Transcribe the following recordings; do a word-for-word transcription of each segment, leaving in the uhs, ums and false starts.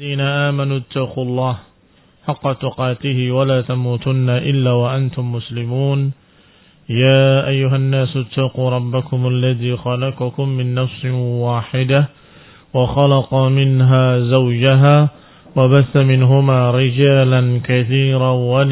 الذين آمنوا اتقوا الله حق تقاته ولا تموتن إلا وأنتم مسلمون يا أيها الناس اتقوا ربكم الذي خلقكم من نفس واحدة وخلق منها زوجها وبث منهما رجالا كثيرا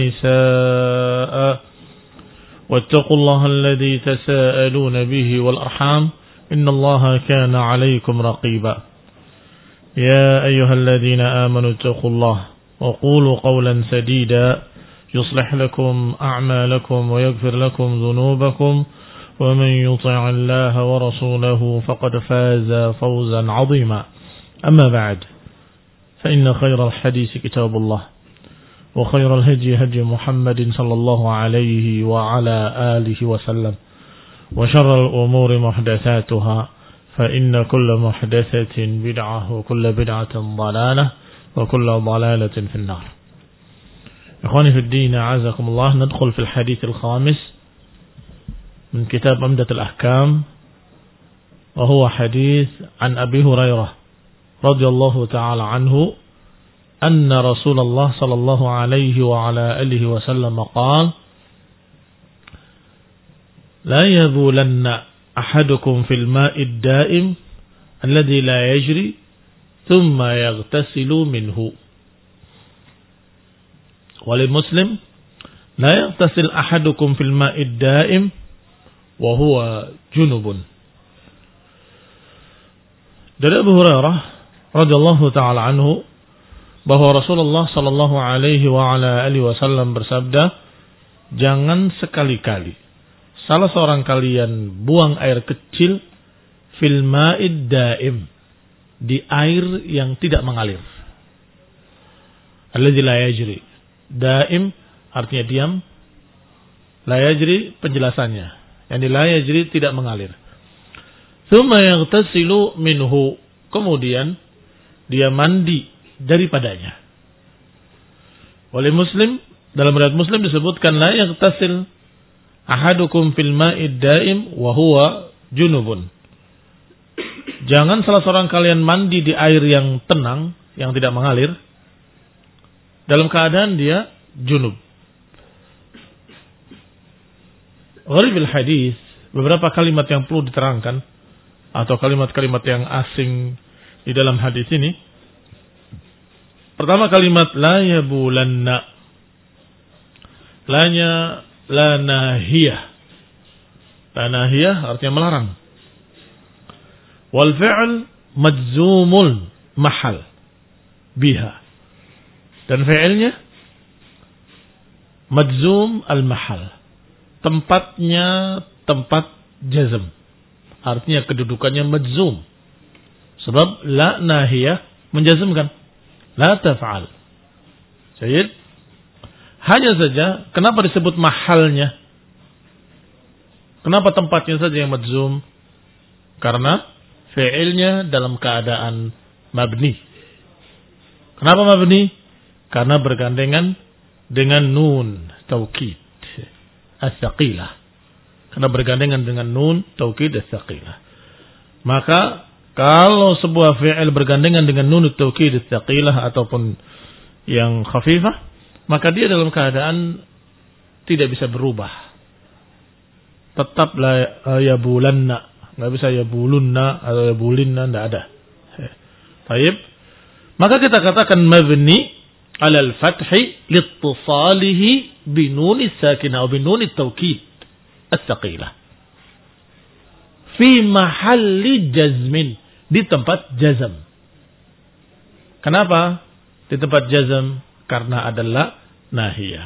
ونساء واتقوا الله الذي تساءلون به والأرحام إن الله كان عليكم رقيبا يا أيها الذين آمنوا اتقوا الله وقولوا قولا سديدا يصلح لكم أعمالكم ويغفر لكم ذنوبكم ومن يطع الله ورسوله فقد فاز فوزا عظيما أما بعد فإن خير الحديث كتاب الله وخير الهدي هدي محمد صلى الله عليه وعلى آله وسلم وشر الأمور محدثاتها فإن كل محدثة بدعة وكل بدعة ضلالة وكل ضلالة في النار. إخواني في الدين أعزكم الله. ندخل في الحديث الخامس من كتاب عمدة الأحكام وهو حديث عن أبي هريرة رضي الله تعالى عنه أن رسول الله صلى الله عليه وعلى آله وسلم قال لا يبولن أحدكم في الماء الدائم الذي لا يجري ثم يغتسل منه. ولمسلم لا يغتسل أحدكم في الماء الدائم وهو جنب. Dari Abu Hurairah radhiyallahu taala anhu bahwa Rasulullah sallallahu alaihi wa ala alihi wasallam bersabda, jangan sekali-kali salah seorang kalian buang air kecil fil ma'id daim, di air yang tidak mengalir. Alladzi la yajri. Daim artinya diam. La yajri penjelasannya. Yang la yajri tidak mengalir. Tsumma yaghtasilu minhu. Kemudian dia mandi daripadanya. Oleh Muslim, dalam riwayat Muslim disebutkan la yaghtasil ahadukum fil ma'id daim wa huwa junubun. Jangan salah seorang kalian mandi di air yang tenang, yang tidak mengalir, dalam keadaan dia junub. Gharibil hadis, beberapa kalimat yang perlu diterangkan atau kalimat-kalimat yang asing di dalam hadis ini. Pertama kalimat la yabulanna. La-nya la nahiyah. La nahiyah artinya melarang. Wal fi'l majzumul mahal biha. Dan fi'ilnya majzum al mahal. Tempatnya tempat jazm. Artinya kedudukannya majzum. Sebab la nahiyah menjazmkan. La taf'al. Sayyid. Hanya saja, kenapa disebut mahalnya? Kenapa tempatnya saja yang majzum? Karena fi'ilnya dalam keadaan mabni. Kenapa mabni? Karena bergandengan dengan nun taukid as-saqilah. Karena bergandengan dengan nun taukid as-saqilah. Maka kalau sebuah fi'il bergandengan dengan nun taukid as-saqilah ataupun yang khafifah, maka dia dalam keadaan tidak bisa berubah. Tetap la yabulanna, enggak bisa yabulunna atau yabulinna, enggak ada. Baik. Maka kita katakan mabni ala al-fathi liittisalihi bi nun as-sakinah atau bi nun at-taukid as-saqilah. Fi mahalli jazmin, di tempat jazm. Kenapa di tempat jazm? Karena adalah nahiyah.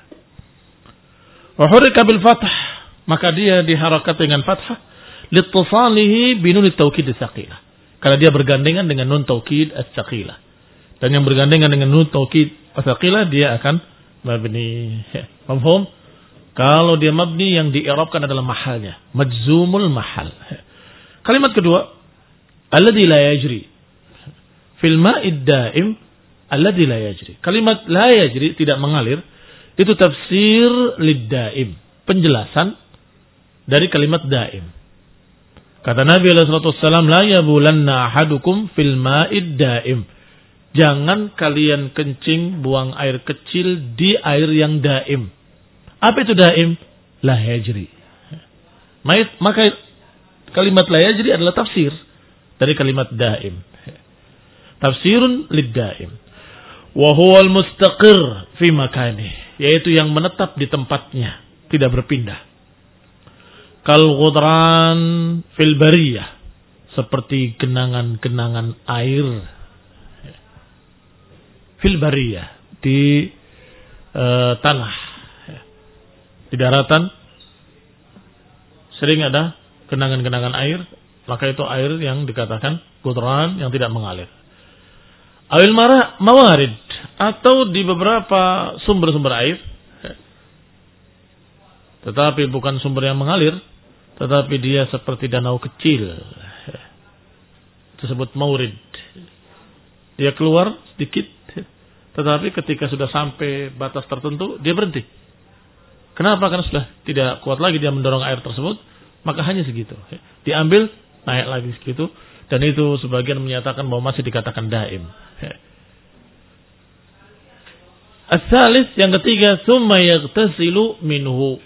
Wa hurika bil fath, maka dia diharakat dengan fathah liittisalihi bi nun at-taukid as-saqilah. Karena dia bergandengan dengan nun taukid as-saqilah. Dan yang bergandengan dengan nun taukid as-saqilah dia akan mabni. Paham? Kalau dia mabni, yang di'irabkan adalah mahalnya, majzumul mahal. Kalimat kedua, alladzi la yajri fil ma'id daim alladzi la yajri. Kalimat la yajri, tidak mengalir, itu tafsir lid-daim, penjelasan dari kalimat daim. Kata Nabi sallallahu alaihi wasallam, la yabulanna ahadukum fil ma'id daim. Jangan kalian kencing buang air kecil di air yang daim. Apa itu daim? La yajri. Maka kalimat la yajri adalah tafsir dari kalimat daim. Tafsirun lid daim. Wa huwa al-mustaqir fi makanihi, yaitu yang menetap di tempatnya, tidak berpindah. Kal ghudran fil bariyah, seperti genangan-genangan air fil bariyah, di uh, tanah, di daratan sering ada genangan-genangan air, maka itu air yang dikatakan ghudran, yang tidak mengalir. Awil mara mawarid, atau di beberapa sumber-sumber air, tetapi bukan sumber yang mengalir, tetapi dia seperti danau kecil, tersebut maurid. Dia keluar sedikit, tetapi ketika sudah sampai batas tertentu dia berhenti. Kenapa? Karena sudah tidak kuat lagi dia mendorong air tersebut, maka hanya segitu. Diambil, naik lagi segitu, dan itu sebagian menyatakan bahwa masih dikatakan daim. As-salis, yang ketiga, tsumma yaghtasilu minhu.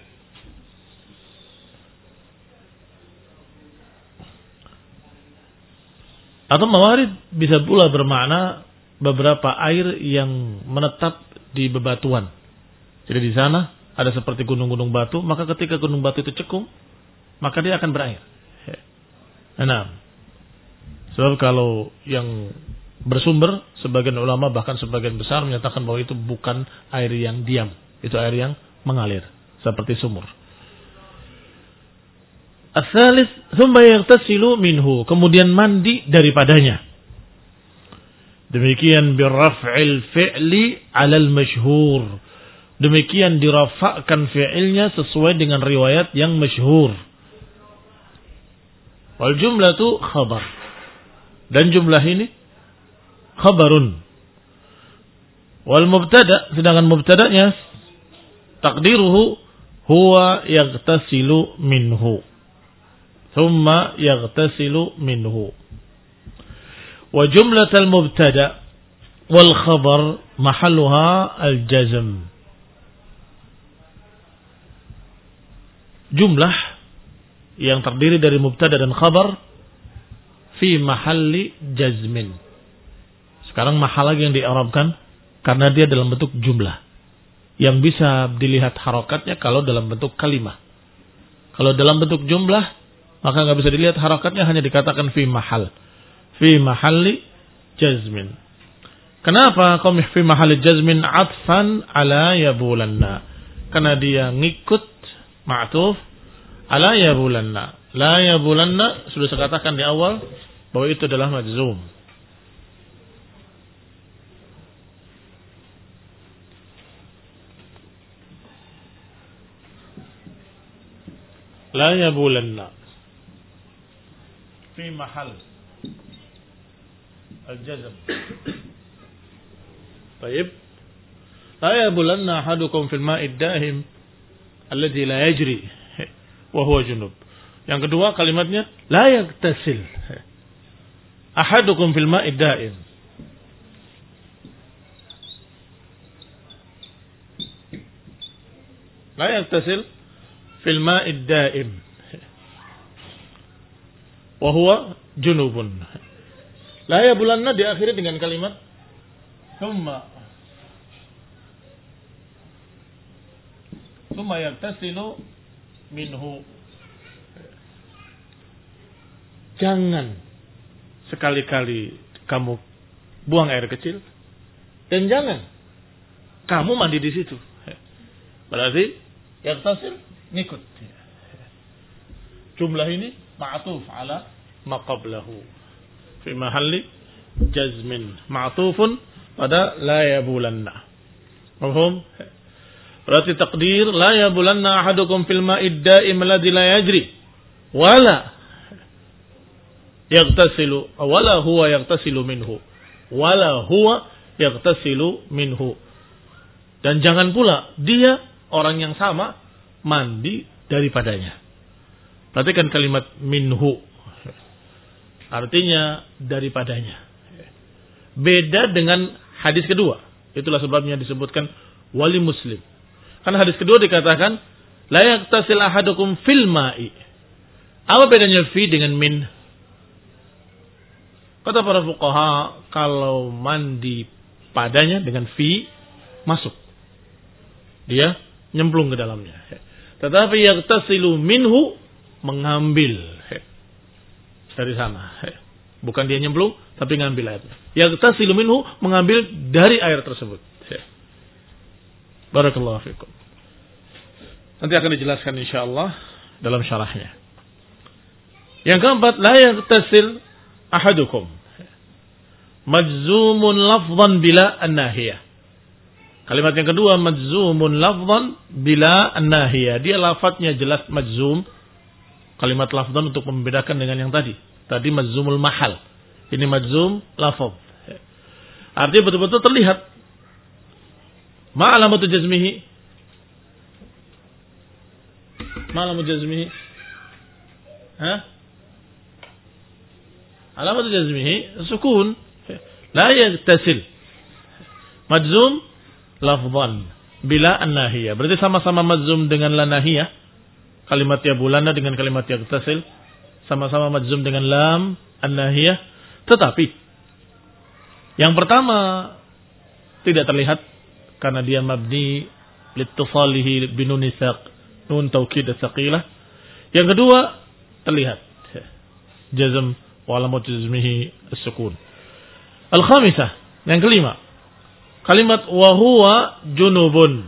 Atau mawarid bisa pula bermakna beberapa air yang menetap di bebatuan. Jadi di sana ada seperti gunung-gunung batu, maka ketika gunung batu itu cekung, maka dia akan berair. Nah, sebab kalau yang bersumber, sebagian ulama bahkan sebagian besar menyatakan bahwa itu bukan air yang diam, itu air yang mengalir seperti sumur. As-salis, tsumma yaghtasilu minhu, kemudian mandi daripadanya. Demikian birraf'il fi'li 'alal masyhur. Demikian dirafa'kan fi'ilnya sesuai dengan riwayat yang masyhur. Wal jumlatu khabar. Dan jumlah ini khabarun. Wal mubtada, sedangkan mubtada'nya taqdiruhu huwa yaghtasilu minhu. Thumma yaghtasilu minhu. Wa jumlatul mubtada wal khabar mahalluha al jazm. Jumlah yang terdiri dari mubtada dan khabar fi mahalli jazmin. Sekarang mahal lagi yang di'rabkan karena dia dalam bentuk jumlah yang bisa dilihat harakatnya kalau dalam bentuk kalimah. Kalau dalam bentuk jumlah maka nggak bisa dilihat harakatnya, hanya dikatakan fi mahal, fi mahalli jazmin. Kenapa kau fi mahalli jazmin atfan ala yabulanna? Karena dia ngikut ma'tuf ala yabulanna. La yabulanna sudah saya katakan di awal bahwa itu adalah majzum. La yabulanna في محل الجزم. طيب لا يبولن أحدكم في الماء الدائم الذي لا يجري وهو جنوب. Yang kedua kalimatnya la yagtasil ahadukum fil ma'i daim. La yagtasil fil ma'i daim wa huwa junubun. La yabulanna diakhiri dengan kalimat thumma thumma yagtasilu minhu. Jangan sekali-kali kamu buang air kecil dan jangan kamu mandi di situ. Berarti yagtasil ngikut. Jumlah ini ma'tuf ala ma qablahu fi mahalli jazmin, ma'tufun pada la yabulanna. Paham? Berarti takdir la yabulanna ahadukum fil ma'id da'im alladhi la yajri wala yaghtasilu wala huwa yaghtasilu minhu wala huwa yaghtasilu minhu. Dan jangan pula dia orang yang sama mandi daripadanya. Perhatikan kalimat minhu, artinya daripadanya. Beda dengan hadis kedua. Itulah sebabnya disebutkan wali muslim. Karena hadis kedua dikatakan la yaktasil ahadukum fil ma'i. Apa bedanya fi dengan min? Kata para fuqaha, kalau mandi padanya dengan fi masuk. Dia nyemplung ke dalamnya. Tetapi yaktasilu minhu mengambil dari sana. Bukan dia nyemplung tapi ngambil air. Yaktasilu minhu mengambil dari air tersebut. Barakallahu fikum. Nanti akan dijelaskan insyaallah dalam syarahnya. Yang keempat, la yaktasil ahadukum majzumun lafzan bila an-nahiyah. Kalimat yang kedua, majzumun lafzan bila an-nahiyah. Dia lafadznya jelas majzum. Kalimat lafzan untuk membedakan dengan yang tadi. Tadi majzumul mahal. Ini majzum lafaz. Artinya betul-betul terlihat. Ma alamatu jazmihi? Ma alamatu jazmihi? Hah? Alamatu jazmihi sukun. La yaktasil. Majzum lafzan bila an-nahiyah. Berarti sama-sama majzum dengan la nahiyah. Kalimat ya bulana dengan kalimat yaktasil sama-sama majzum dengan lam an-nahiyah. Tetapi yang pertama tidak terlihat karena dia mabni liittisalihi binun nisaq, nun taukid tsaqilah. Yang kedua terlihat jazm wa alamat jazmihi as-sukun. Al-khamisah, yang kelima, kalimat wa huwa junubun.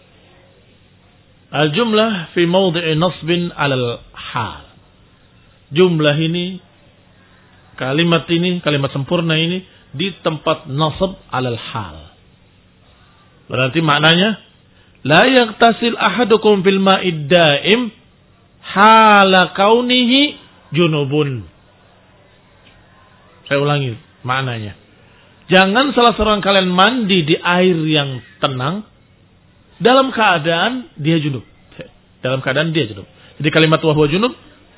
Al-jumlah fi mawdi'i nasbin 'alal hal. Jumlah ini, kalimat ini, kalimat sempurna ini di tempat nasab 'alal hal. Berarti maknanya la yaktasil ahadukum fil ma'id da'im hala kaunihi junubun. Saya ulangi maknanya. Jangan salah seorang kalian mandi di air yang tenang dalam keadaan dia junub. Dalam keadaan dia junub. Jadi kalimat wa huwa junub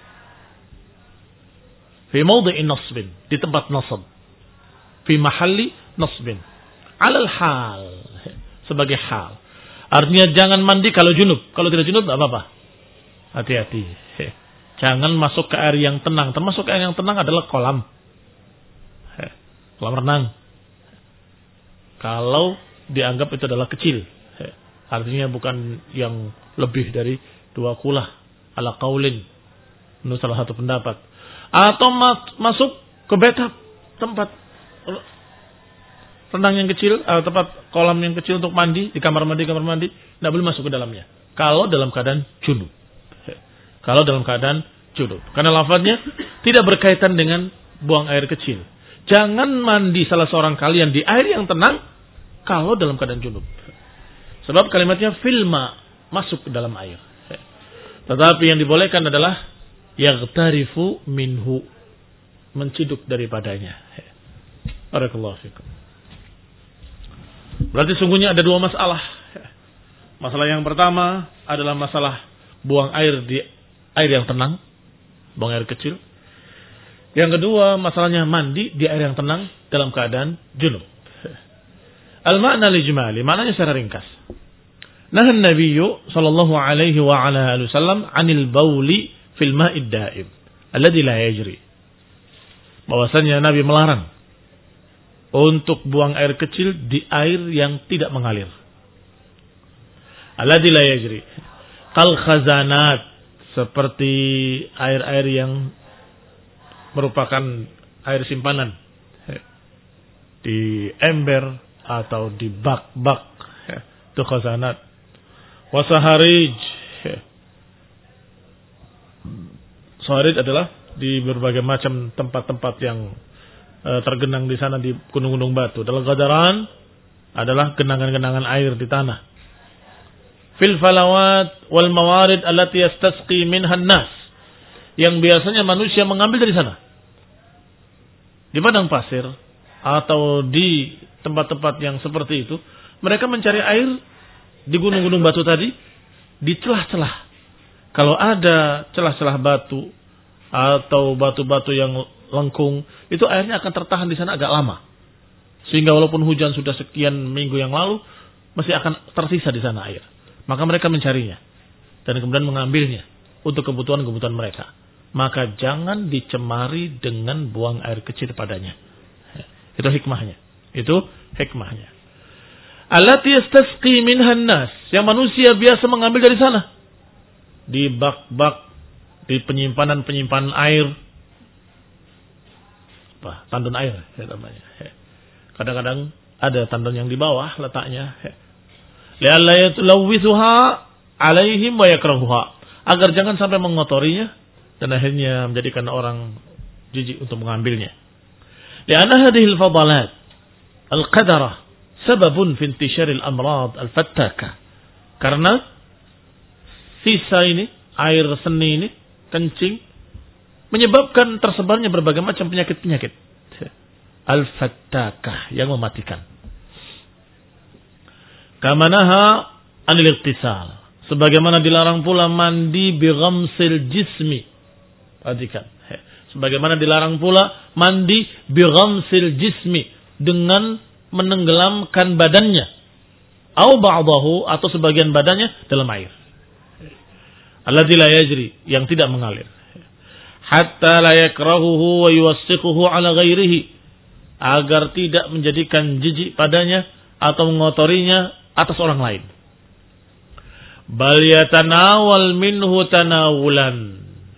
fi mawdi'in nasbin, di tempat nasab. Fi mahalli nasbin. 'Alal hal, sebagai hal. Artinya jangan mandi kalau junub. Kalau tidak junub enggak apa-apa. Hati-hati. Jangan masuk ke air yang tenang. Termasuk air yang tenang adalah kolam. Kolam renang. Kalau dianggap itu adalah kecil. Artinya bukan yang lebih dari dua kulah. Ala qaulin. Menurut salah satu pendapat. Atau masuk ke bathtub. Tempat renang yang kecil. Atau tempat kolam yang kecil untuk mandi. Di kamar mandi, kamar mandi. Tidak boleh masuk ke dalamnya. Kalau dalam keadaan junub. Kalau dalam keadaan junub. Karena lafadznya tidak berkaitan dengan buang air kecil. Jangan mandi salah seorang kalian di air yang tenang kalau dalam keadaan junub. Sebab kalimatnya filma, masuk ke dalam air. Tetapi yang dibolehkan adalah yaghtarifu minhu, menciduk daripadanya. Barakallahu fikum. Berarti sungguhnya ada dua masalah. Masalah yang pertama adalah masalah buang air di air yang tenang, buang air kecil. Yang kedua, masalahnya mandi di air yang tenang dalam keadaan junub. Al-ma'na al-ijmali, maknanya secara ringkas. Nahan Nabiyyu sallallahu alaihi wa ala alihi wasallam 'anil bauli fil ma'id da'im alladhi la yajri. Bahwasanya Nabi melarang untuk buang air kecil di air yang tidak mengalir. Alladhi la yajri. Kal khazanat, seperti air-air yang merupakan air simpanan di ember atau di bak-bak, itu khazanat. Wasaharij, saharij adalah di berbagai macam tempat-tempat yang tergenang di sana di gunung-gunung batu. Dalam qadaran adalah genangan-genangan air di tanah. Fil falawat wal mawarid allati yastasqi minha an-nas, yang biasanya manusia mengambil dari sana. Di padang pasir atau di tempat-tempat yang seperti itu, mereka mencari air di gunung-gunung batu tadi, di celah-celah. Kalau ada celah-celah batu atau batu-batu yang lengkung, itu airnya akan tertahan di sana agak lama. Sehingga walaupun hujan sudah sekian minggu yang lalu, masih akan tersisa di sana air. Maka mereka mencarinya. Dan kemudian mengambilnya untuk kebutuhan-kebutuhan mereka. Maka jangan dicemari dengan buang air kecil padanya. Itu hikmahnya. Itu hikmahnya. Allati yastasqi minhan nas, yang manusia biasa mengambil dari sana. Di bak-bak, di penyimpanan-penyimpanan air. Apa? Tandon air ya namanya. Kadang-kadang ada tandon yang di bawah letaknya. Li'alla yatlawwithuha 'alaihim wa yakrahuha, agar jangan sampai mengotorinya dan akhirnya menjadikan orang jijik untuk mengambilnya. Li'anna hadhihi al-fadalat al-qadarah sababun fi intishari al-amrad al-fattaka. Karena sisa ini, air seni ini, kencing, menyebabkan tersebarnya berbagai macam penyakit-penyakit al-fattaka yang mematikan. Kama naha anil ightisal, sebagaimana dilarang pula mandi bi ghamsil jismi. Perhatikan. Sebagaimana dilarang pula mandi bi ghamsil jismi, dengan menenggelamkan badannya. Au ba'dahu, atau sebagian badannya dalam air. Alladzi la yajri, yang tidak mengalir. Hatta la yakrahuhu wa yuwassiquhu ala ghairihi, agar tidak menjadikan jijik padanya atau mengotorinya atas orang lain. Bal yatanawal minhu tanawulan,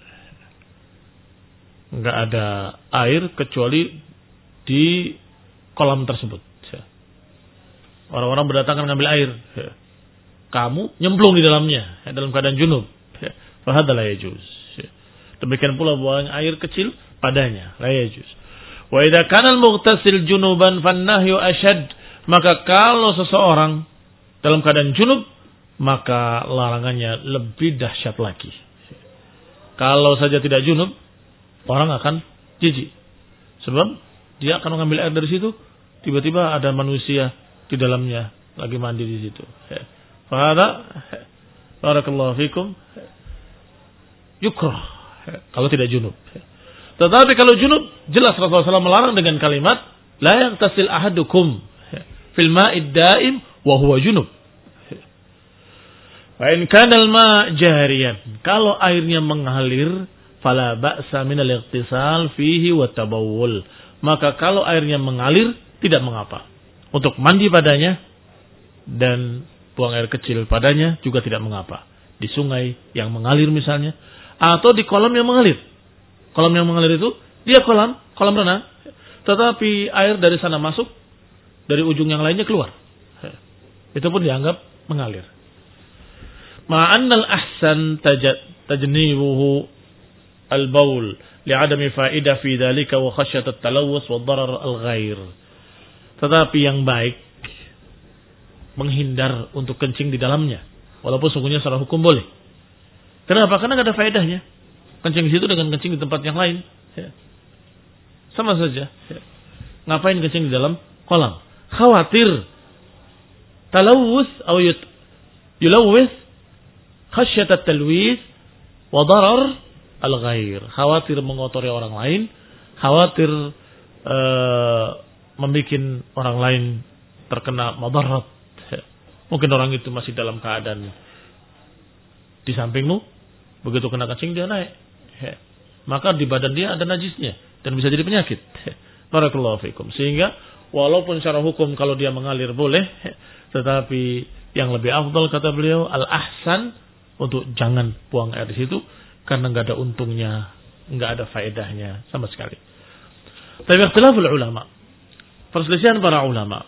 enggak ada air kecuali di kolam tersebut. Orang-orang berdatangan ngambil air, kamu nyemplung di dalamnya dalam keadaan junub. Fa hadza la yajuz. Demikian pula buang air kecil padanya, la yajuz. Wa idza kana al-mughtasil junuban fan-nahyu ashad, maka kalau seseorang dalam keadaan junub, maka larangannya lebih dahsyat lagi. Kalau saja tidak junub, orang akan jijik. Sebab dia akan mengambil air dari situ, tiba-tiba ada manusia di dalamnya lagi mandi di situ. Fa hadza barakallahu fikum yukrah kalau tidak junub. Tetapi kalau junub, jelas Rasulullah shallallahu alaihi wasallam melarang dengan kalimat la yaghtasil ahadukum fil ma'id daim wa huwa junub. Wa in kana al-ma' jariyan, kalau airnya mengalir, fala ba'sa min al-ightisal fihi wa tabawul, maka kalau airnya mengalir tidak mengapa untuk mandi padanya dan buang air kecil padanya juga tidak mengapa. Di sungai yang mengalir misalnya, atau di kolam yang mengalir. Kolam yang mengalir itu dia kolam, kolam renang, tetapi air dari sana masuk, dari ujung yang lainnya keluar. Itu pun dianggap mengalir. Ma'annal ahsan tajnibuhu al-baul li'adami fa'idah fi dhalika wa khasyat at-talawus wa darar al-ghair. Tetapi yang baik menghindar untuk kencing di dalamnya, walaupun sungguhnya secara hukum boleh. Kenapa? Karena tidak ada faedahnya. Kencing di situ dengan kencing di tempat yang lain, ya, sama saja. Ya. Ngapain kencing di dalam kolam? Khawatir talawus atau yulawis khasyat at-talwis wa darar al-ghair. Khawatir mengotori orang lain, khawatir uh, membuat orang lain terkena madarat. Ya. Mungkin orang itu masih dalam keadaan di sampingmu, begitu kena kencing dia naik. Ya. Maka di badan dia ada najisnya dan bisa jadi penyakit. Barakallahu fikum. Sehingga walaupun secara hukum kalau dia mengalir boleh, tetapi yang lebih afdal kata beliau al-ahsan untuk jangan buang air di situ karena enggak ada untungnya, enggak ada faedahnya sama sekali. Tapi ikhtilaful ulama, perselisihan para ulama.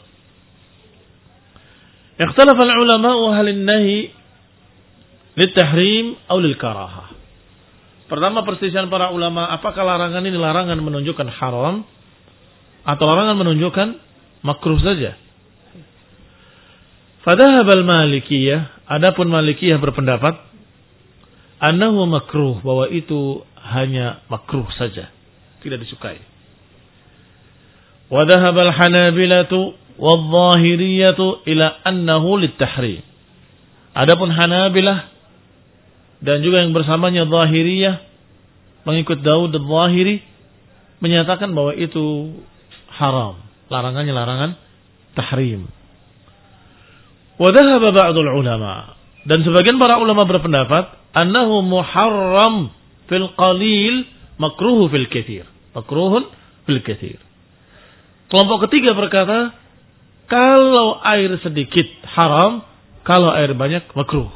Ikhtilaful ulama wa halin nahi litahrim atau lil karahah. Pertama perselisihan para ulama, apakah larangan ini larangan menunjukkan haram atau larangan menunjukkan makruh saja? Fadhahab al-Malikiyah, adapun Malikiyah berpendapat annahu makruh, bahwa itu hanya makruh saja, tidak disukai. Wa dhahab al-Hanabilatu wadh-Dhahiriyatu ila annahu lit-tahrim. Adapun Hanabilah dan juga yang bersamanya Zahiriyah mengikut Daud al-Zahiri menyatakan bahwa itu haram, Larangannya larangan tahrim. Wa dhahaba ba'dul ulama, dan sebagian para ulama berpendapat annahu muharram fil qalil makruh fil katsir. Makruhun fil katsir. Kelompok ketiga berkata kalau air sedikit haram, kalau air banyak makruh.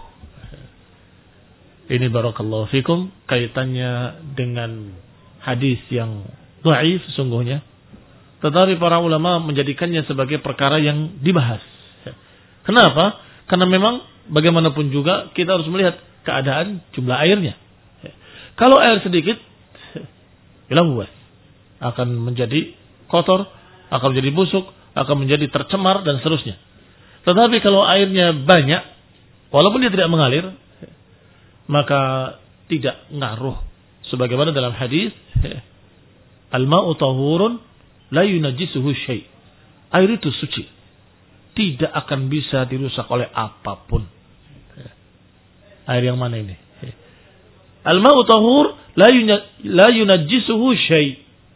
Ini barakallahu fikum kaitannya dengan hadis yang dhaif sesungguhnya. Tetapi para ulama menjadikannya sebagai perkara yang dibahas. Kenapa? Karena memang bagaimanapun juga kita harus melihat keadaan jumlah airnya. Kalau air sedikit, ilahwat akan menjadi kotor, akan menjadi busuk, akan menjadi tercemar dan seterusnya. Tetapi kalau airnya banyak, walaupun dia tidak mengalir, maka tidak ngaruh. Sebagaimana dalam hadis, al-ma'u tahurun la yunajjisuhu syai'. Air itu suci, tidak akan bisa dirusak oleh apapun. Air yang mana ini? Al-ma'u tahur la yunajjisuhu syai'.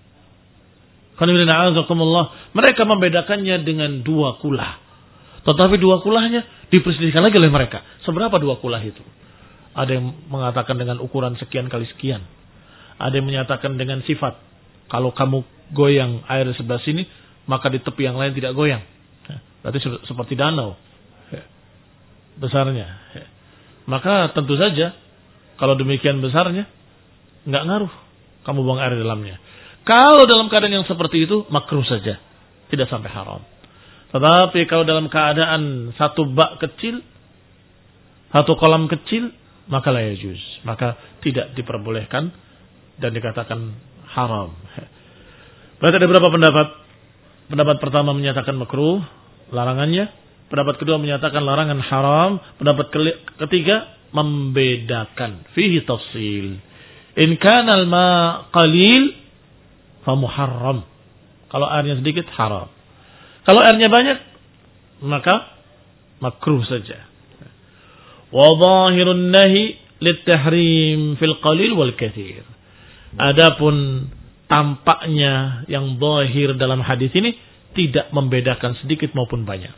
Mereka membedakannya dengan dua kulah. Tetapi dua kulahnya diperselisihkan lagi oleh mereka. Seberapa dua kulah itu? Ada yang mengatakan dengan ukuran sekian kali sekian. Ada yang menyatakan dengan sifat. Kalau kamu goyang air sebelah sini, maka di tepi yang lain tidak goyang. Berarti seperti danau besarnya. Maka tentu saja kalau demikian besarnya nggak ngaruh kamu buang air di dalamnya. Kalau dalam keadaan yang seperti itu makruh saja, tidak sampai haram. Tetapi kalau dalam keadaan satu bak kecil, satu kolam kecil, maka la yajuz, maka tidak diperbolehkan dan dikatakan haram. Berarti ada berapa pendapat? Pendapat pertama menyatakan makruh, larangannya. Pendapat kedua menyatakan larangan haram. Pendapat ketiga membedakan. Fihi tafsil. In kana al-ma' qalil fa muharram. Kalau airnya sedikit haram. Kalau airnya banyak maka makruh saja. Wa zahirun nahi lit-tahrim fil qalil wal katsir. Adapun tampaknya yang zahir dalam hadis ini tidak membedakan sedikit maupun banyak.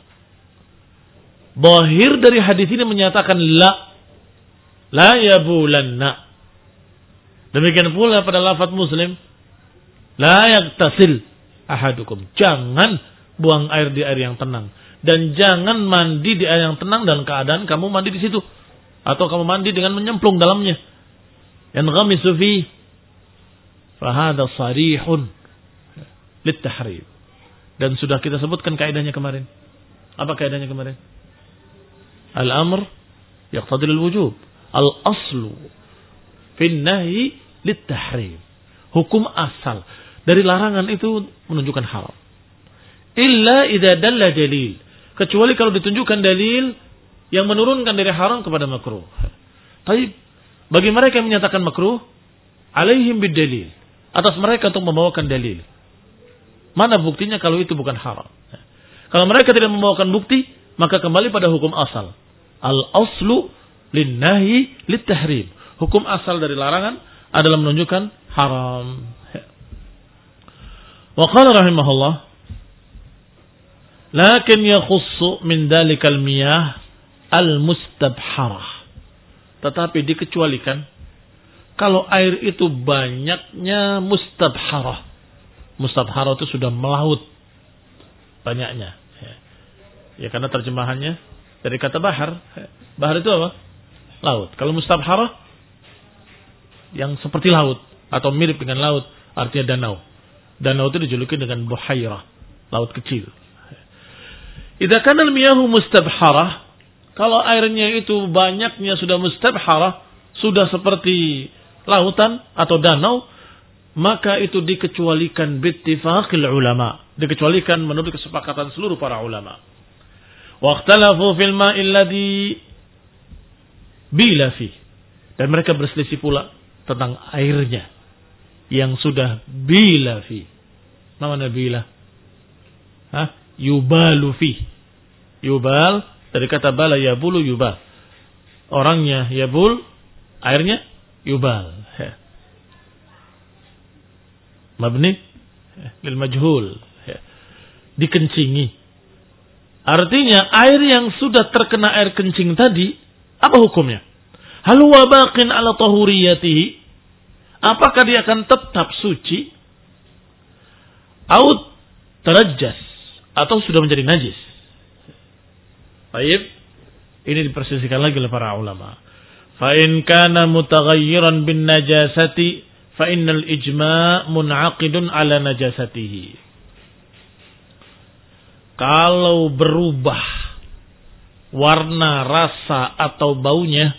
Zahir dari hadis ini menyatakan la la yabulanna. Demikian pula pada lafaz Muslim, la yaktasil ahadukum. Jangan buang air di air yang tenang dan jangan mandi di air yang tenang dalam keadaan kamu mandi di situ atau kamu mandi dengan menyemplung dalamnya. Yanghamisu fi fahada sarihun lit-tahrim. Dan sudah kita sebutkan kaidahnya kemarin. Apa kaidahnya kemarin? Al-amr yaqtadi al-wujub. Al-aslu fi an-nahy lit-tahrim. Hukum asal dari larangan itu menunjukkan haram. Illa idza dalla dalil. Kecuali kalau ditunjukkan dalil yang menurunkan dari haram kepada makruh. Tapi bagi mereka yang menyatakan makruh, alaihim bid-dalil. Atas mereka untuk membawakan dalil. Mana buktinya kalau itu bukan haram? Kalau mereka tidak membawakan bukti, maka kembali pada hukum asal. Al-aslu lin-nahyi lit-tahrim. Hukum asal dari larangan adalah menunjukkan haram. Wa qala rahimahullah, lakin yakhussu min dalikal miyah al-mustabharah. Tetapi dikecualikan kalau air itu banyaknya mustabharah. Mustabharah itu sudah melaut banyaknya. Ya karena terjemahannya dari kata bahar. Bahar itu apa? Laut. Kalau mustabharah yang seperti laut atau mirip dengan laut artinya danau. Danau itu dijuluki dengan buhairah, laut kecil. Idza kana al-miyahu mustabharah, kalau airnya itu banyaknya sudah mustabharah, sudah seperti lautan atau danau, maka itu dikecualikan bittifaqil ulama, dikecualikan menurut kesepakatan seluruh para ulama. Waqtalafu fil ma'il ladzi bila fi, dan mereka berselisih pula tentang airnya yang sudah bila fi. Mana bila? Hah? Yubalu fi. Yubal dari kata bala yabulu yubal. Orangnya yabul, airnya yubal. Mabni lil majhul. dikencingi. Artinya air yang sudah terkena air kencing tadi, apa hukumnya? Hal huwa baqin ala tahuriyatihi? Apakah dia akan tetap suci? Au tarajjas, atau sudah menjadi najis? Baik, ini diperselisihkan lagi oleh para ulama. Fa in kana mutaghayyiran bin najasati fa innal ijma' mun'aqidun ala najasatihi. Kalau berubah warna, rasa atau baunya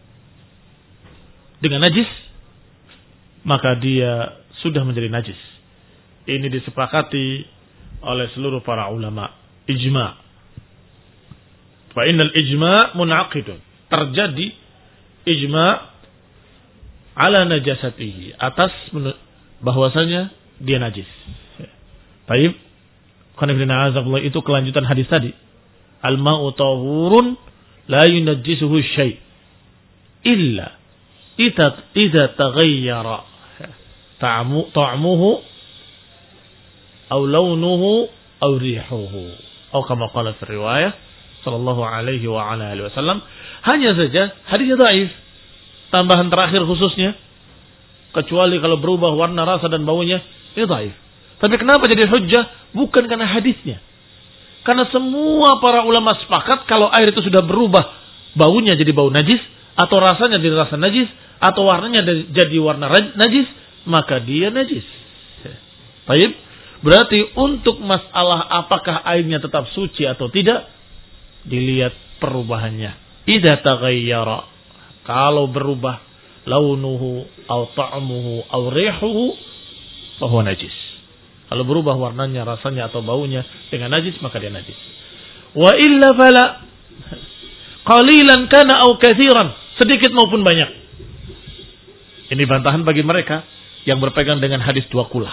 dengan najis, maka dia sudah menjadi najis. Ini disepakati oleh seluruh para ulama. Ijma'. Fa innal ijma' mun'aqidun. Terjadi ijma' ala najasatihi, atas bahwasanya dia najis. Baik. Itu kelanjutan hadis tadi. Al-ma'u tahurun la yunajjisuhu syai' illa idza idza taghayyara ta'mu ta'muhu aw launuhu aw rihuhu. Atau kama qala fi riwayah sallallahu alaihi wa ala alihi wasallam. Hanya saja hadisnya dhaif. Tambahan terakhir khususnya, kecuali kalau berubah warna, rasa dan baunya, ini dhaif. Tapi kenapa jadi hujjah? Bukan karena hadisnya. Karena semua para ulama sepakat kalau air itu sudah berubah baunya jadi bau najis, atau rasanya jadi rasa najis, atau warnanya jadi warna najis, maka dia najis. Baik, berarti untuk masalah apakah airnya tetap suci atau tidak, dilihat perubahannya. Idza taghayyara, kalau berubah launuhu aw ta'muhu aw rihuhu, fahuwa najis. Kalau berubah warnanya, rasanya atau baunya dengan najis, maka dia najis. Wa illa fala, qalilan kana aw katsiran, sedikit maupun banyak. Ini bantahan bagi mereka yang berpegang dengan hadis dua kulah.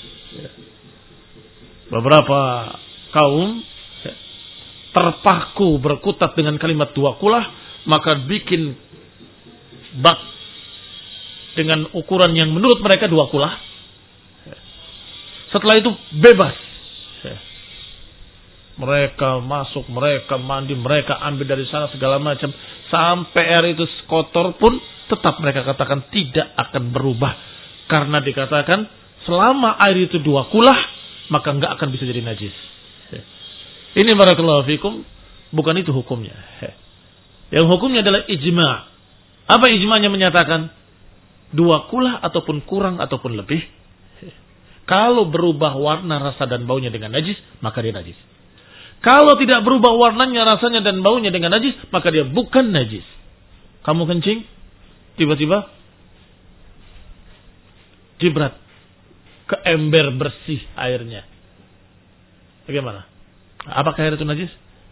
Beberapa kaum terpaku berkutat dengan kalimat dua kulah, maka bikin bak dengan ukuran yang menurut mereka dua kulah. Setelah itu bebas. Mereka masuk, mereka mandi, mereka ambil dari sana segala macam. Sampai air itu kotor pun tetap mereka katakan tidak akan berubah. Karena dikatakan selama air itu dua kulah, maka enggak akan bisa jadi najis. Ini barakallahu fikum, bukan itu hukumnya. Yang hukumnya adalah ijma'. Apa ijma'nya menyatakan? Dua kulah ataupun kurang ataupun lebih. Kalau berubah warna, rasa dan baunya dengan najis, maka dia najis. Kalau tidak berubah warnanya, rasanya dan baunya dengan najis, maka dia bukan najis. Kamu kencing, tiba-tiba jibrat ke ember bersih airnya. Bagaimana? Apakah air itu najis?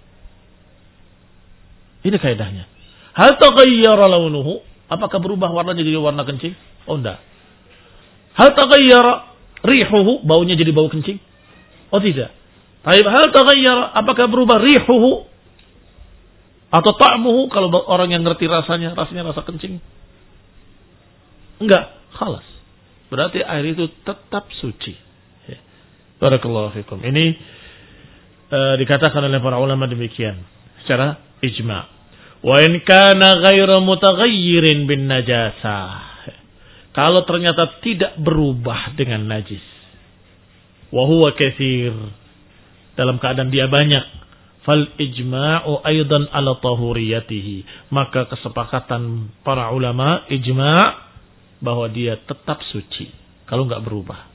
Ini kaidahnya. Hal taghayyara launuhu, apakah berubah warnanya jadi warna kencing? Oh enggak. Hal taghayyara rihuhu, baunya jadi bau kencing? Oh tidak. Baik, hal taghayyara, apakah berubah rihuhu atau ta'muhu, kalau orang yang ngerti rasanya, rasanya rasa kencing? Enggak, khalas. Berarti air itu tetap suci. Barakallahu fikum. Ini uh, dikatakan oleh para ulama demikian secara ijma'. Wa in kana ghairu mutaghayyirin bin najasah, kalau ternyata tidak berubah dengan najis, wa huwa katsir, dalam keadaan dia banyak, fal ijma'u aidan ala tahuriyatihi, maka kesepakatan para ulama ijma' bahwa dia tetap suci kalau enggak berubah.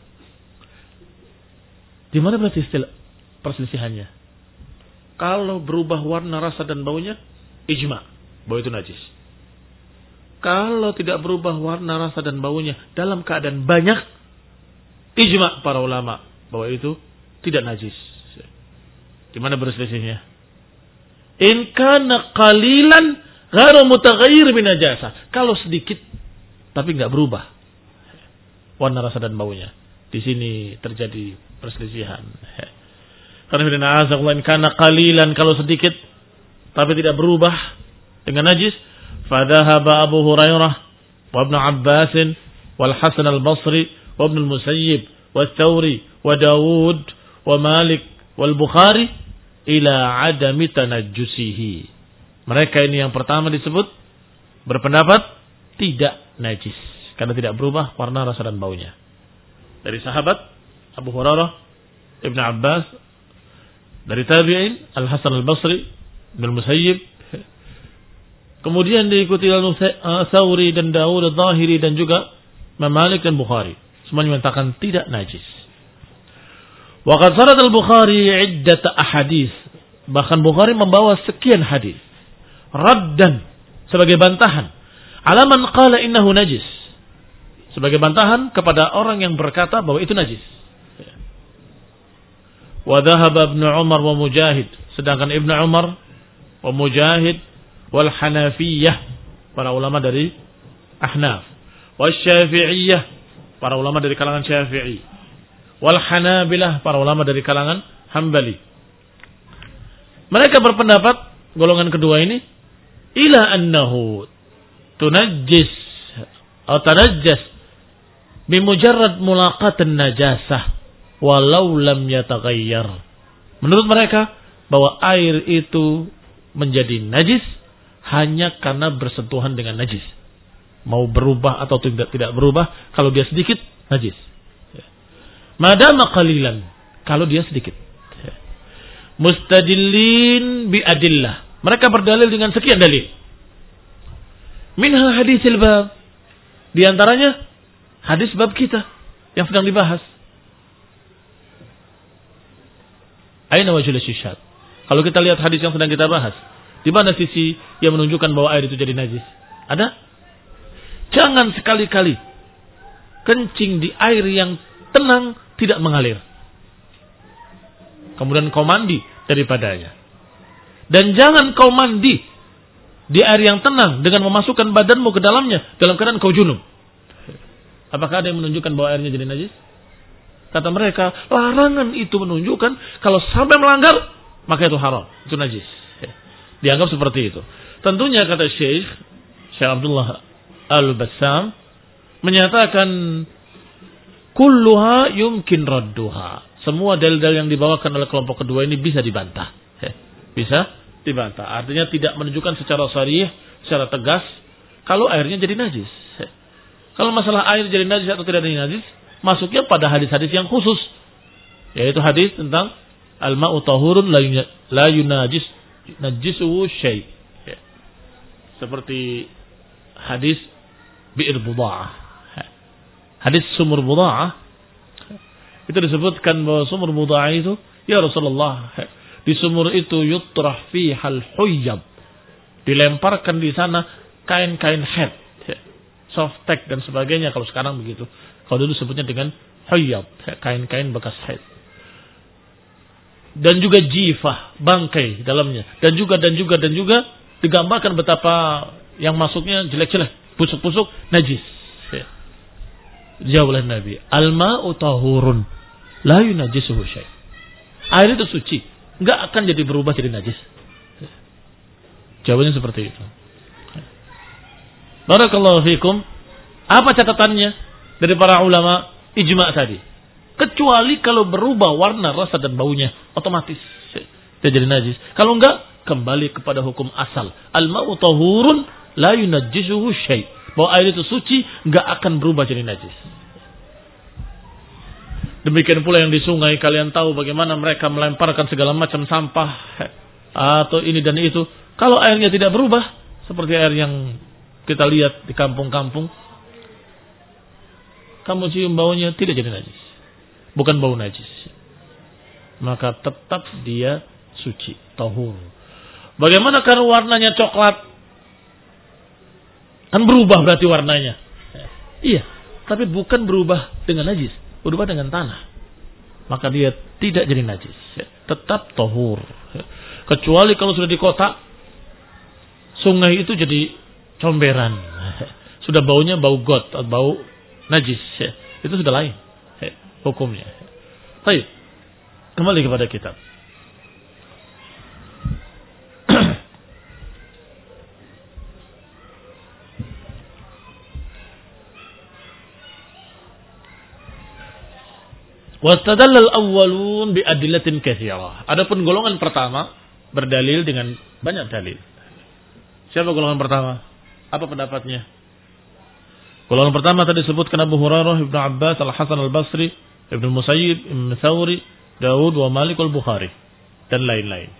Di mana berarti istilah perselisihannya? Kalau berubah warna, rasa dan baunya, ijma' bahwa itu najis. Kalau tidak berubah warna, rasa dan baunya dalam keadaan banyak, ijma' para ulama bahwa itu tidak najis. Di mana berselisihnya? In kana qalilan ghairu mutaghayyir bin najasah. Kalau sedikit tapi enggak berubah warna, rasa dan baunya. Di sini terjadi perselisihan. Karena in kana qalilan, kalau sedikit tapi tidak berubah dengan najis, fadhahaba Abu Hurairah wa Ibnu Abbas wal Hasan al-Basri wa Ibnu al-Musayyib wa Thawri wa Dawud wa Malik wal Bukhari ila adami tanajjusihi. Mereka ini yang pertama disebut berpendapat tidak najis karena tidak berubah warna, rasa dan baunya. Dari sahabat Abu Hurairah, Ibnu Abbas, dari tabi'in Al-Hasan Al-Basri, Ibnu Musayyib, kemudian diikuti Al-Thawri dan Daud Al-Zahiri dan juga Imam Malik dan Bukhari. Semuanya menyatakan tidak najis. Wa qad sarad Al-Bukhari iddat ahadits. Bahkan Bukhari membawa sekian hadis raddan sebagai bantahan ala man qala innahu najis. Sebagai bantahan kepada orang yang berkata bahwa itu najis. Wa dhahaba Ibnu Umar wa Mujahid. Sedangkan Ibnu Umar wa Mujahid wal Hanafiyah, para ulama dari Ahnaf, wal Syafi'iyah, para ulama dari kalangan Syafi'i, wal Hanabilah, para ulama dari kalangan Hambali. Mereka berpendapat golongan kedua ini ila annahu tunajjis atau tanajjas bimujarrad mulaqatan najasah walau lam yataghayyar. Menurut mereka bahwa air itu menjadi najis hanya karena bersentuhan dengan najis. Mau berubah atau tidak tidak berubah, kalau dia sedikit najis. Madama qalilan, kalau dia sedikit. Mustadillin bi adillah. Mereka berdalil dengan sekian dalil. Minha hadisil bab. Di antaranya hadis bab kita yang sedang dibahas. Aina wajhul syihad. Kalau kita lihat hadis yang sedang kita bahas, di mana sisi yang menunjukkan bahwa air itu jadi najis? Ada? Jangan sekali-kali kencing di air yang tenang tidak mengalir. Kemudian kau mandi daripadanya. Dan jangan kau mandi di air yang tenang dengan memasukkan badanmu ke dalamnya dalam keadaan kau junub. Apakah ada yang menunjukkan bahwa airnya jadi najis? Kata mereka, larangan itu menunjukkan kalau sampai melanggar maka itu haram, itu najis. Dianggap seperti itu. Tentunya kata Syekh Syekh Abdullah Al-Bassam menyatakan kulluha yumkin radduha. Semua dalil-dalil yang dibawakan oleh kelompok kedua ini bisa dibantah. Bisa dibantah. Artinya tidak menunjukkan secara sharih, secara tegas kalau airnya jadi najis. Kalau masalah air jadi najis atau tidak jadi najis, masuknya pada hadis-hadis yang khusus. Yaitu hadis tentang al-ma'u tahurun la yunajis najisuhu syai'. Seperti hadis bi'r buda'ah. Hadis sumur buda'ah. Itu disebutkan bahwa sumur buda'ah itu, ya Rasulullah, di sumur itu yutrah fihal huyyab. Dilemparkan di sana kain-kain haid, softtek dan sebagainya kalau sekarang begitu. Kalau dulu sebutnya dengan huyyab, kain-kain bekas haid. Dan juga jifah, bangkai dalamnya. Dan juga dan juga dan juga digambarkan betapa yang masuknya jelek-jelek, busuk-busuk, najis. Jawab oleh Nabi, al-ma'u tahurun la yunajjisuhu syai'. Air itu suci, enggak akan jadi berubah jadi najis. Jawabannya seperti itu. Barakallahu fikum. Apa catatannya dari para ulama ijma' tadi? Kecuali kalau berubah warna, rasa dan baunya, otomatis dia jadi najis. Kalau enggak, kembali kepada hukum asal. Al-ma'u tahurun la yunajjisuhu syai'. Bahwa air itu suci, enggak akan berubah jadi najis. Demikian pula yang di sungai, kalian tahu bagaimana mereka melemparkan segala macam sampah atau ini dan itu. Kalau airnya tidak berubah, seperti air yang kita lihat di kampung-kampung, kamu cium baunya tidak jadi najis. Bukan bau najis. Maka tetap dia suci, tahur. Bagaimana kalau warnanya coklat? Kan berubah berarti warnanya. Iya, tapi bukan berubah dengan najis, berubah dengan tanah. Maka dia tidak jadi najis, tetap tahur. Kecuali kalau sudah di kota, sungai itu jadi comberan. Sudah baunya bau got atau bau najis. Itu sudah lain hukumnya. Baik, kembali kepada kitab. Wastadallal awwalun bi adillatin katsirah. Adapun golongan pertama berdalil dengan banyak dalil. Siapa golongan pertama? Apa pendapatnya? Golongan pertama tadi disebutkan Abu Hurairah, Ibnu Abbas, Al-Hasan Al-Basri, Ibnu Musayyib, Ibnu Thawri, Daud wa Malik al-Bukhari dan lain-lain.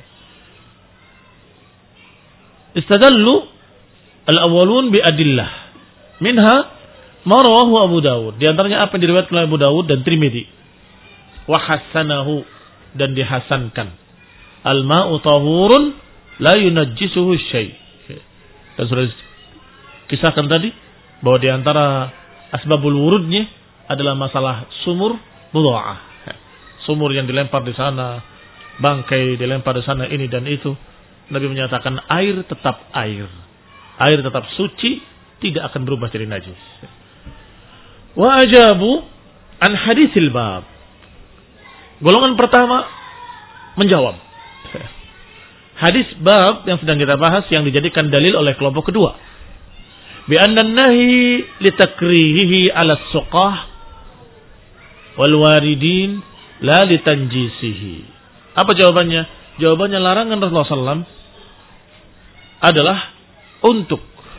Istadallu al-awwalun bi adillah. Minha ma rawahu Abu Dawud. Di antaranya apa yang diriwayatkan oleh Abu Dawud dan Tirmidzi. Wa hasanahu, dan dihasankan. Al-ma'u tahurun la yunajjisuhu syai'. Dan sudah kisahkan tadi bahwa di antara asbabul wurudnya adalah masalah sumur budha'ah. Sumur yang dilempar di sana, bangkai dilempar di sana, ini dan itu. Nabi menyatakan air tetap air. Air tetap suci, tidak akan berubah jadi najis. Wa ajabu an haditsil bab. Golongan pertama menjawab. Hadis bab yang sedang kita bahas yang dijadikan dalil oleh kelompok kedua. Bi anna nahi litakrihihi ala suqah wal waridin la litanjisihi. Apa jawabannya? Jawabannya larangan Rasulullah sallallahu alaihi wasallam adalah untuk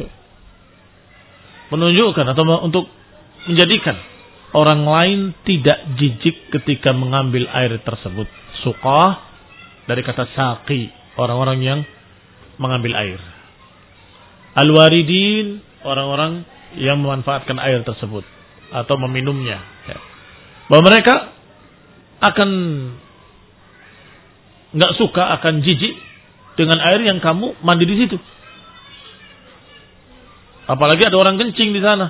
menunjukkan atau untuk menjadikan orang lain tidak jijik ketika mengambil air tersebut. Suqah dari kata saqi, orang-orang yang mengambil air. Al-waridin, orang-orang yang memanfaatkan air tersebut atau meminumnya. Bahwa mereka akan nggak suka, akan jijik dengan air yang kamu mandi di situ. Apalagi ada orang kencing di sana.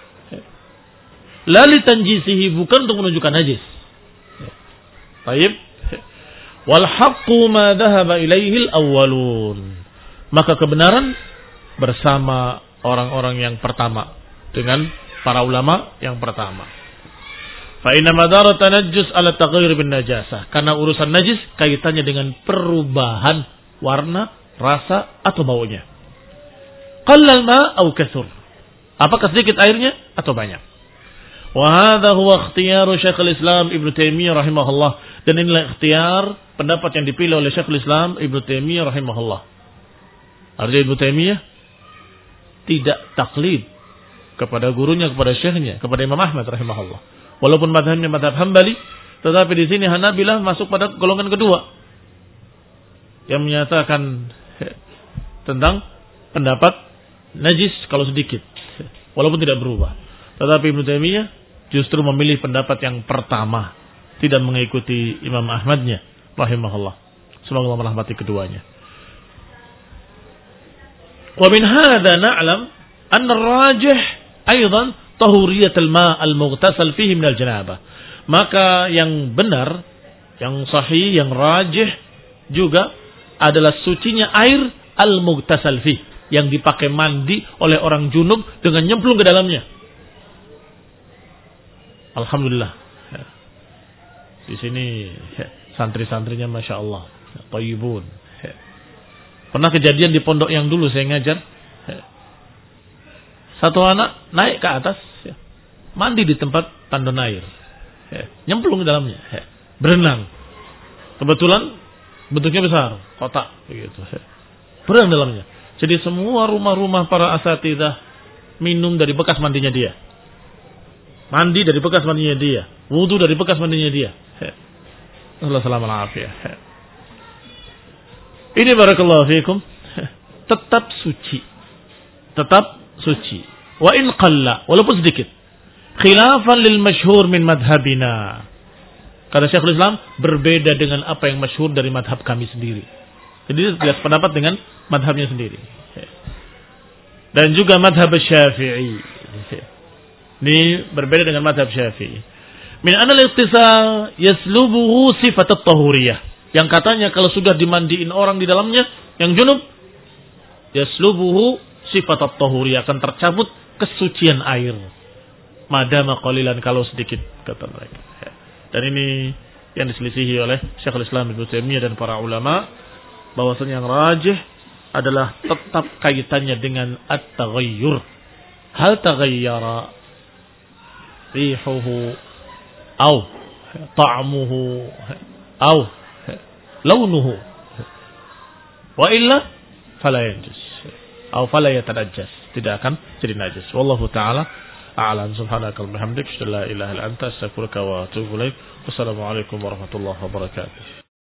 La litanjisihi, bukan untuk menunjukkan najis. Baik. Wal haqqu ma dhahaba ilaihi al-awwalun. Maka kebenaran bersama orang-orang yang pertama, dengan para ulama yang pertama. Fa inna madara tanajjus ala taghayyur bin najasah. Karena urusan najis kaitannya dengan perubahan warna, rasa atau baunya. Qallal ma aw kathur. Apakah sedikit airnya atau banyak? Wa hadha huwa ikhtiyaru Syekhul Islam Ibnu Taimiyah rahimahullah. Dan inilah ikhtiar, pendapat yang dipilih oleh Syekhul Islam Ibnu Taimiyah rahimahullah. Artinya Ibnu Taimiyah tidak taklid kepada gurunya, kepada syekhnya, kepada Imam Ahmad rahimahullah. Walaupun madhabnya madhab Hambali, tetapi di sini Hanabilah masuk pada golongan kedua yang menyatakan tentang pendapat najis kalau sedikit, walaupun tidak berubah. Tetapi Ibnu Taimiyah justru memilih pendapat yang pertama, tidak mengikuti Imam Ahmadnya rahimahullah. Semoga Allah merahmati keduanya. Wa min hadza na'lam anna ar-rajih aidan tahuriyat al-ma' al-mughtasal fihi min al-janabah. Maka yang benar, yang sahih, yang rajih juga adalah sucinya air al-mughtasal fihi, yang dipakai mandi oleh orang junub dengan nyemplung ke dalamnya. Alhamdulillah. Di sini santri-santrinya Masya Allah, thayyibun. Pernah kejadian di pondok yang dulu saya ngajar. Satu anak naik ke atas, mandi di tempat tandon air, nyemplung ke dalamnya, berenang. Kebetulan bentuknya besar, kotak begitu. Berenang dalamnya. Jadi semua rumah-rumah para asatidzah minum dari bekas mandinya dia. Mandi dari bekas mandinya dia. Wudu dari bekas mandinya dia. Allah salam alafiyah. Ini barakallahu fiikum. Tetap suci. Tetap suci. Wa in qalla, walaupun sedikit. Khilafan lil masyhur min madhabina. Kata Syekhul Islam, berbeda dengan apa yang masyhur dari madhab kami sendiri. Jadi dia sependapat dengan madhabnya sendiri. Dan juga madhab Syafi'i. Ini berbeda dengan madhab Syafi'i. Min anal ikhtisal yaslubuhu sifat at-tahuriyah. Yang katanya kalau sudah dimandiin orang di dalamnya yang junub, yaslubuhu sifat at-tahuriyah, akan tercabut kesucian air. Madama qalilan, kalau sedikit, kata mereka. Dan ini yang diselisihi oleh Syekhul Islam Ibnu Taimiyah dan para ulama, bahwasanya yang rajih adalah tetap kaitannya dengan at-taghayyur. Hal taghayyara rihuhu au ta'muhu aw launuhu wa illa fala yanjus aw fala yatanajjas, tidak akan jadi najis. Wallahu taala a'lam. Subhanakallahumma wa bihamdika, la ilaha illa anta, astaghfiruka wa atubu ilaik. Wassalamualaikum warahmatullahi wabarakatuh.